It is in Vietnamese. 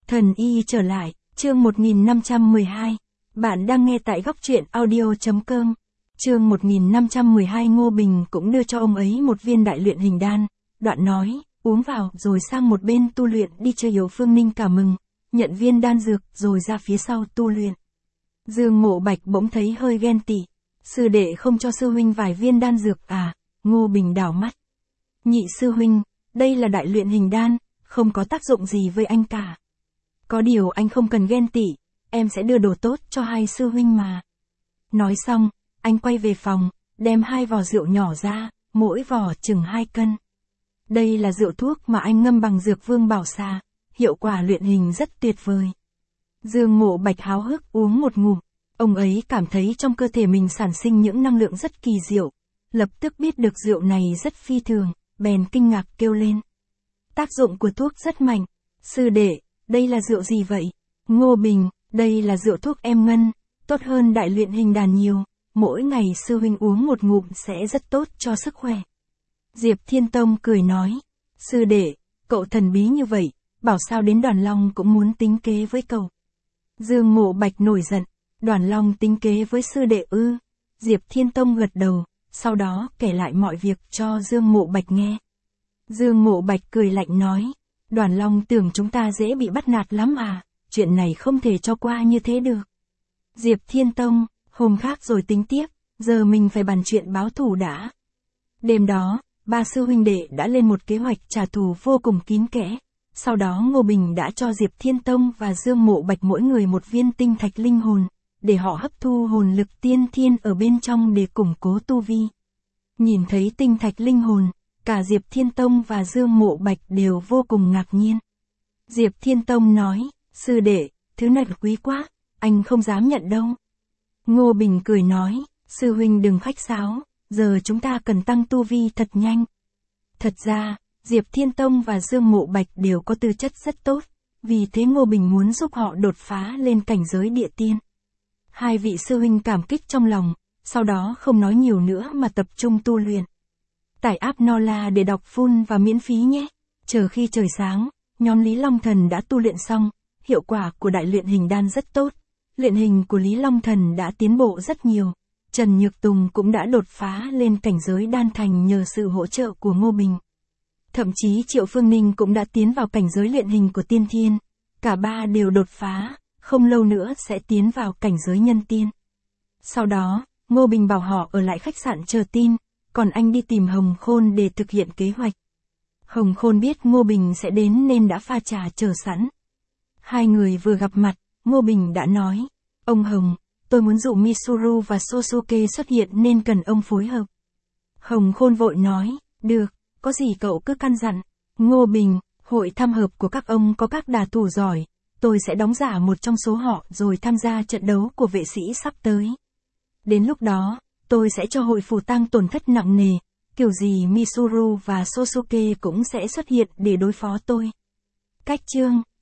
Thần y trở lại, chương 1512. Bạn đang nghe tại góc truyện audio.com. Chương 1512 Ngô Bình cũng đưa cho ông ấy một viên đại luyện hình đan. Đoạn nói, uống vào rồi sang một bên tu luyện đi chơi. Yếu Phương Ninh cả mừng, nhận viên đan dược rồi ra phía sau tu luyện. Dương Mộ Bạch bỗng thấy hơi ghen tị. Sư đệ không cho sư huynh vài viên đan dược à? Ngô Bình đảo mắt. Nhị sư huynh, đây là đại luyện hình đan, không có tác dụng gì với anh cả. Có điều anh không cần ghen tị, em sẽ đưa đồ tốt cho hai sư huynh mà. Nói xong, anh quay về phòng, đem 2 vò rượu nhỏ ra, mỗi vò chừng 2 cân. Đây là rượu thuốc mà anh ngâm bằng dược vương bảo xà, hiệu quả luyện hình rất tuyệt vời. Dương Mộ Bạch háo hức uống một ngụm, ông ấy cảm thấy trong cơ thể mình sản sinh những năng lượng rất kỳ diệu, lập tức biết được rượu này rất phi thường, bèn kinh ngạc kêu lên. Tác dụng của thuốc rất mạnh. Sư đệ, đây là rượu gì vậy? Ngô Bình, đây là rượu thuốc em ngân, tốt hơn đại luyện hình đàn nhiều, mỗi ngày sư huynh uống một ngụm sẽ rất tốt cho sức khỏe. Diệp Thiên Tông cười nói, sư đệ, cậu thần bí như vậy, bảo sao đến Đoàn Long cũng muốn tính kế với cậu. Dương Mộ Bạch nổi giận, Đoàn Long tính kế với sư đệ ư? Diệp Thiên Tông gật đầu, sau đó kể lại mọi việc cho Dương Mộ Bạch nghe. Dương Mộ Bạch cười lạnh nói, Đoàn Long tưởng chúng ta dễ bị bắt nạt lắm à, chuyện này không thể cho qua như thế được. Diệp Thiên Tông, hôm khác rồi tính tiếp, giờ mình phải bàn chuyện báo thù đã. Đêm đó, 3 sư huynh đệ đã lên một kế hoạch trả thù vô cùng kín kẽ. Sau đó Ngô Bình đã cho Diệp Thiên Tông và Dương Mộ Bạch mỗi người một viên tinh thạch linh hồn, để họ hấp thu hồn lực tiên thiên ở bên trong để củng cố tu vi. Nhìn thấy tinh thạch linh hồn, cả Diệp Thiên Tông và Dương Mộ Bạch đều vô cùng ngạc nhiên. Diệp Thiên Tông nói, sư đệ, thứ này quý quá, anh không dám nhận đâu. Ngô Bình cười nói, sư huynh đừng khách sáo, giờ chúng ta cần tăng tu vi thật nhanh. Thật ra, Diệp Thiên Tông và Dương Mộ Bạch đều có tư chất rất tốt, vì thế Ngô Bình muốn giúp họ đột phá lên cảnh giới địa tiên. 2 vị sư huynh cảm kích trong lòng, sau đó không nói nhiều nữa mà tập trung tu luyện. Tải app Nola để đọc full và miễn phí nhé. Chờ khi trời sáng, nhóm Lý Long Thần đã tu luyện xong, hiệu quả của đại luyện hình đan rất tốt. Luyện hình của Lý Long Thần đã tiến bộ rất nhiều. Trần Nhược Tùng cũng đã đột phá lên cảnh giới đan thành nhờ sự hỗ trợ của Ngô Bình. Thậm chí Triệu Phương Ninh cũng đã tiến vào cảnh giới luyện hình của tiên thiên. Cả 3 đều đột phá, không lâu nữa sẽ tiến vào cảnh giới nhân tiên. Sau đó, Ngô Bình bảo họ ở lại khách sạn chờ tin, còn anh đi tìm Hồng Khôn để thực hiện kế hoạch. Hồng Khôn biết Ngô Bình sẽ đến nên đã pha trà chờ sẵn. 2 người vừa gặp mặt, Ngô Bình đã nói, ông Hồng, tôi muốn dụ Misuru và Sosuke xuất hiện nên cần ông phối hợp. Hồng Khôn vội nói, được, có gì cậu cứ căn dặn. Ngô Bình, hội tham hợp của các ông có các đả thủ giỏi, tôi sẽ đóng giả một trong số họ rồi tham gia trận đấu của vệ sĩ sắp tới. Đến lúc đó, tôi sẽ cho hội phù tang tổn thất nặng nề, kiểu gì Misuru và Sosuke cũng sẽ xuất hiện để đối phó tôi. Cách chương